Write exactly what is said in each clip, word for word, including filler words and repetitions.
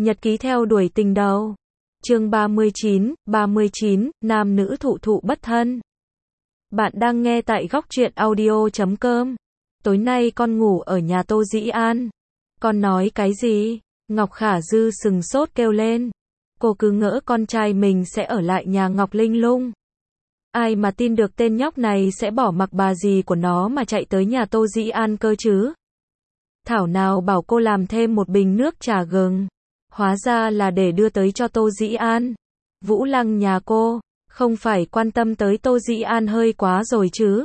Nhật ký theo đuổi tình đầu. Chương ba mươi chín, ba mươi chín, nam nữ thụ thụ bất thân. Bạn đang nghe tại góc truyện audio chấm com. Tối nay con ngủ ở nhà Tô Dĩ An. Con nói cái gì? Ngọc Khả Dư sừng sốt kêu lên. Cô cứ ngỡ con trai mình sẽ ở lại nhà Ngọc Linh Lung. Ai mà tin được tên nhóc này sẽ bỏ mặc bà dì của nó mà chạy tới nhà Tô Dĩ An cơ chứ? Thảo nào bảo cô làm thêm một bình nước trà gừng. Hóa ra là để đưa tới cho Tô Dĩ An. Vũ Lăng nhà cô, không phải quan tâm tới Tô Dĩ An hơi quá rồi chứ?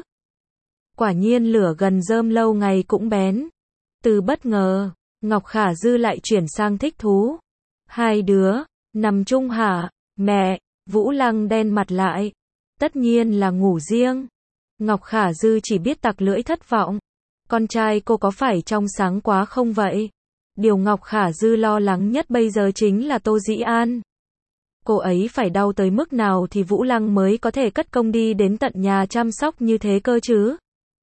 Quả nhiên lửa gần rơm lâu ngày cũng bén. Từ bất ngờ, Ngọc Khả Dư lại chuyển sang thích thú. Hai đứa, nằm chung hả? Mẹ, Vũ Lăng đen mặt lại. Tất nhiên là ngủ riêng. Ngọc Khả Dư chỉ biết tặc lưỡi thất vọng. Con trai cô có phải trong sáng quá không vậy? Điều Ngọc Khả Dư lo lắng nhất bây giờ chính là Tô Dĩ An. Cô ấy phải đau tới mức nào thì Vũ Lăng mới có thể cất công đi đến tận nhà chăm sóc như thế cơ chứ?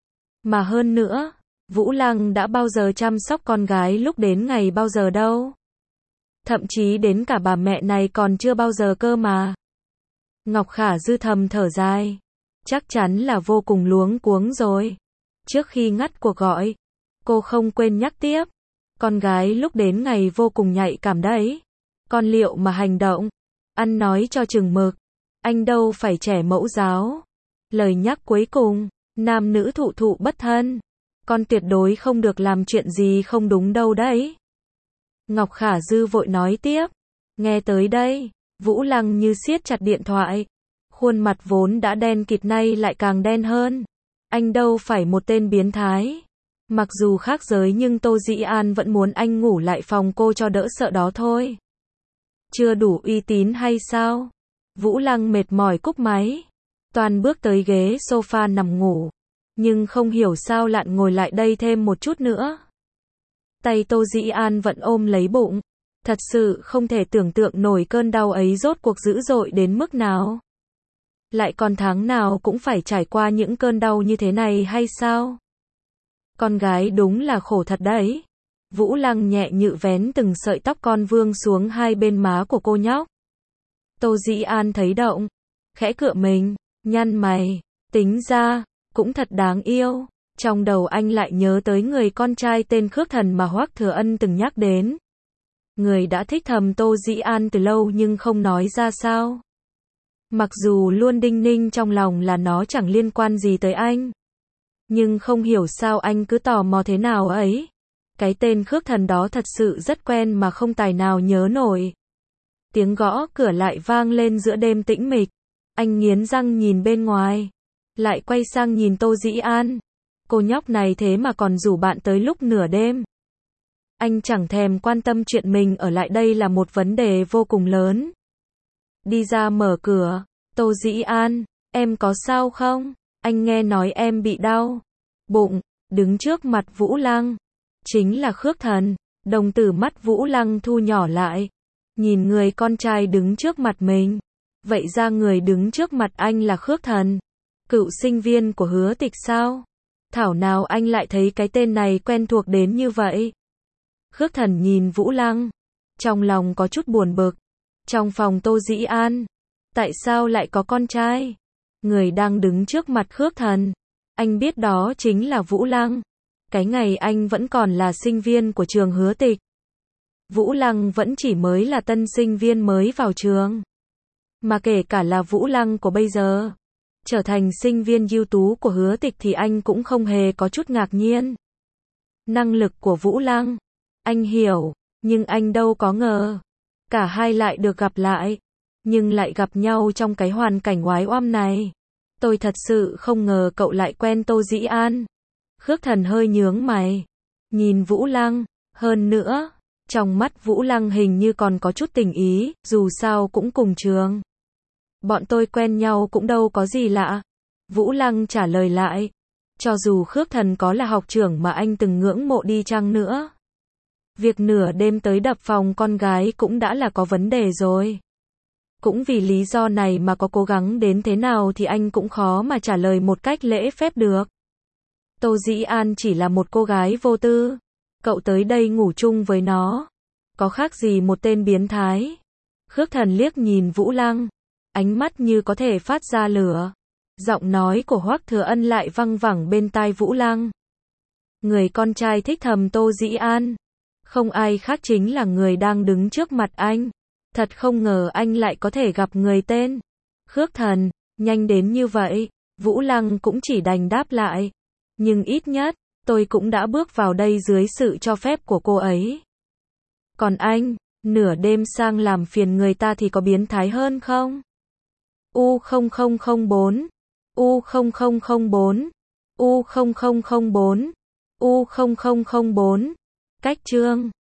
Mà hơn nữa, Vũ Lăng đã bao giờ chăm sóc con gái lúc đến ngày bao giờ đâu? Thậm chí đến cả bà mẹ này còn chưa bao giờ cơ mà. Ngọc Khả Dư thầm thở dài. Chắc chắn là vô cùng luống cuống rồi. Trước khi ngắt cuộc gọi, cô không quên nhắc tiếp. Con gái lúc đến ngày vô cùng nhạy cảm đấy. Con liệu mà hành động, ăn nói cho chừng mực. Anh đâu phải trẻ mẫu giáo. Lời nhắc cuối cùng, nam nữ thụ thụ bất thân. Con tuyệt đối không được làm chuyện gì không đúng đâu đấy. Ngọc Khả Dư vội nói tiếp. Nghe tới đây, Vũ Lăng như siết chặt điện thoại. Khuôn mặt vốn đã đen kịt nay lại càng đen hơn. Anh đâu phải một tên biến thái. Mặc dù khác giới nhưng Tô Dĩ An vẫn muốn anh ngủ lại phòng cô cho đỡ sợ đó thôi. Chưa đủ uy tín hay sao? Vũ Lăng mệt mỏi cúp máy. Toàn bước tới ghế sofa nằm ngủ. Nhưng không hiểu sao lặn ngồi lại đây thêm một chút nữa. Tay Tô Dĩ An vẫn ôm lấy bụng. Thật sự không thể tưởng tượng nổi cơn đau ấy rốt cuộc dữ dội đến mức nào. Lại còn tháng nào cũng phải trải qua những cơn đau như thế này hay sao? Con gái đúng là khổ thật đấy. Vũ Lăng nhẹ nhự vén từng sợi tóc con vương xuống hai bên má của cô nhóc. Tô Dĩ An thấy động, khẽ cựa mình, nhăn mày, tính ra, cũng thật đáng yêu. Trong đầu anh lại nhớ tới người con trai tên Khước Thần mà Hoắc Thừa Ân từng nhắc đến. Người đã thích thầm Tô Dĩ An từ lâu nhưng không nói ra sao. Mặc dù luôn đinh ninh trong lòng là nó chẳng liên quan gì tới anh. Nhưng không hiểu sao anh cứ tò mò thế nào ấy. Cái tên Khước Thần đó thật sự rất quen mà không tài nào nhớ nổi. Tiếng gõ cửa lại vang lên giữa đêm tĩnh mịch. Anh nghiến răng nhìn bên ngoài. Lại quay sang nhìn Tô Dĩ An. Cô nhóc này thế mà còn rủ bạn tới lúc nửa đêm. Anh chẳng thèm quan tâm chuyện mình ở lại đây là một vấn đề vô cùng lớn. Đi ra mở cửa. Tô Dĩ An, em có sao không? Anh nghe nói em bị đau bụng. Đứng trước mặt Vũ Lăng. Chính là Khước Thần. Đồng tử mắt Vũ Lăng thu nhỏ lại. Nhìn người con trai đứng trước mặt mình. Vậy ra người đứng trước mặt anh là Khước Thần. Cựu sinh viên của Hứa Tịch sao? Thảo nào anh lại thấy cái tên này quen thuộc đến như vậy? Khước Thần nhìn Vũ Lăng. Trong lòng có chút buồn bực. Trong phòng Tô Dĩ An. Tại sao lại có con trai? Người đang đứng trước mặt Khước Thần. Anh biết đó chính là Vũ Lăng. Cái ngày anh vẫn còn là sinh viên của trường Hứa Tịch. Vũ Lăng vẫn chỉ mới là tân sinh viên mới vào trường. Mà kể cả là Vũ Lăng của bây giờ. Trở thành sinh viên ưu tú của Hứa Tịch thì anh cũng không hề có chút ngạc nhiên. Năng lực của Vũ Lăng. Anh hiểu. Nhưng anh đâu có ngờ. Cả hai lại được gặp lại. Nhưng lại gặp nhau trong cái hoàn cảnh oái oăm này. Tôi thật sự không ngờ cậu lại quen Tô Dĩ An. Khước Thần hơi nhướng mày. Nhìn Vũ Lăng. Hơn nữa, trong mắt Vũ Lăng hình như còn có chút tình ý, dù sao cũng cùng trường. Bọn tôi quen nhau cũng đâu có gì lạ. Vũ Lăng trả lời lại. Cho dù Khước Thần có là học trưởng mà anh từng ngưỡng mộ đi chăng nữa. Việc nửa đêm tới đập phòng con gái cũng đã là có vấn đề rồi. Cũng vì lý do này mà có cố gắng đến thế nào thì anh cũng khó mà trả lời một cách lễ phép được. Tô Dĩ An chỉ là một cô gái vô tư. Cậu tới đây ngủ chung với nó. Có khác gì một tên biến thái. Khước Thần liếc nhìn Vũ Lăng, ánh mắt như có thể phát ra lửa. Giọng nói của Hoắc Thừa Ân lại văng vẳng bên tai Vũ Lăng. Người con trai thích thầm Tô Dĩ An, không ai khác chính là người đang đứng trước mặt anh. Thật không ngờ anh lại có thể gặp người tên Khước Thần, nhanh đến như vậy. Vũ Lăng cũng chỉ đành đáp lại. Nhưng ít nhất, tôi cũng đã bước vào đây dưới sự cho phép của cô ấy. Còn anh, nửa đêm sang làm phiền người ta thì có biến thái hơn không? U không không không bốn, U không không không bốn, U không không không bốn, U không không không bốn. Cách chương